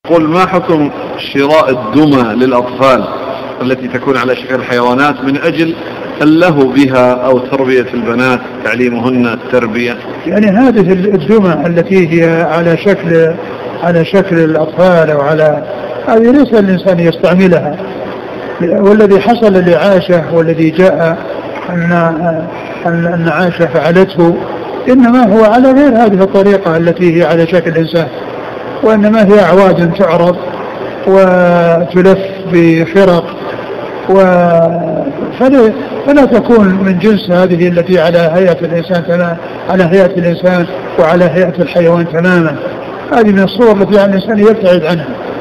قل ما حكم شراء الدمى للأطفال التي تكون على شكل الحيوانات من أجل اللهو بها أو تربية البنات تعليمهن التربية؟ يعني هذه الدمى التي هي على شكل الأطفال أو على هذه ليس الإنسان يستعملها، والذي حصل لعائشة والذي جاء أن عائشة فعلته إنما هو على غير هذه الطريقة التي هي على شكل الإنسان، وإنما هي أعواد تعرض وتلف بفرق فلا تكون من جنس هذه التي على هيئة الإنسان على هيئة الإنسان وعلى هيئة الحيوان تماما. هذه من الصور التي الإنسان يبتعد عنها.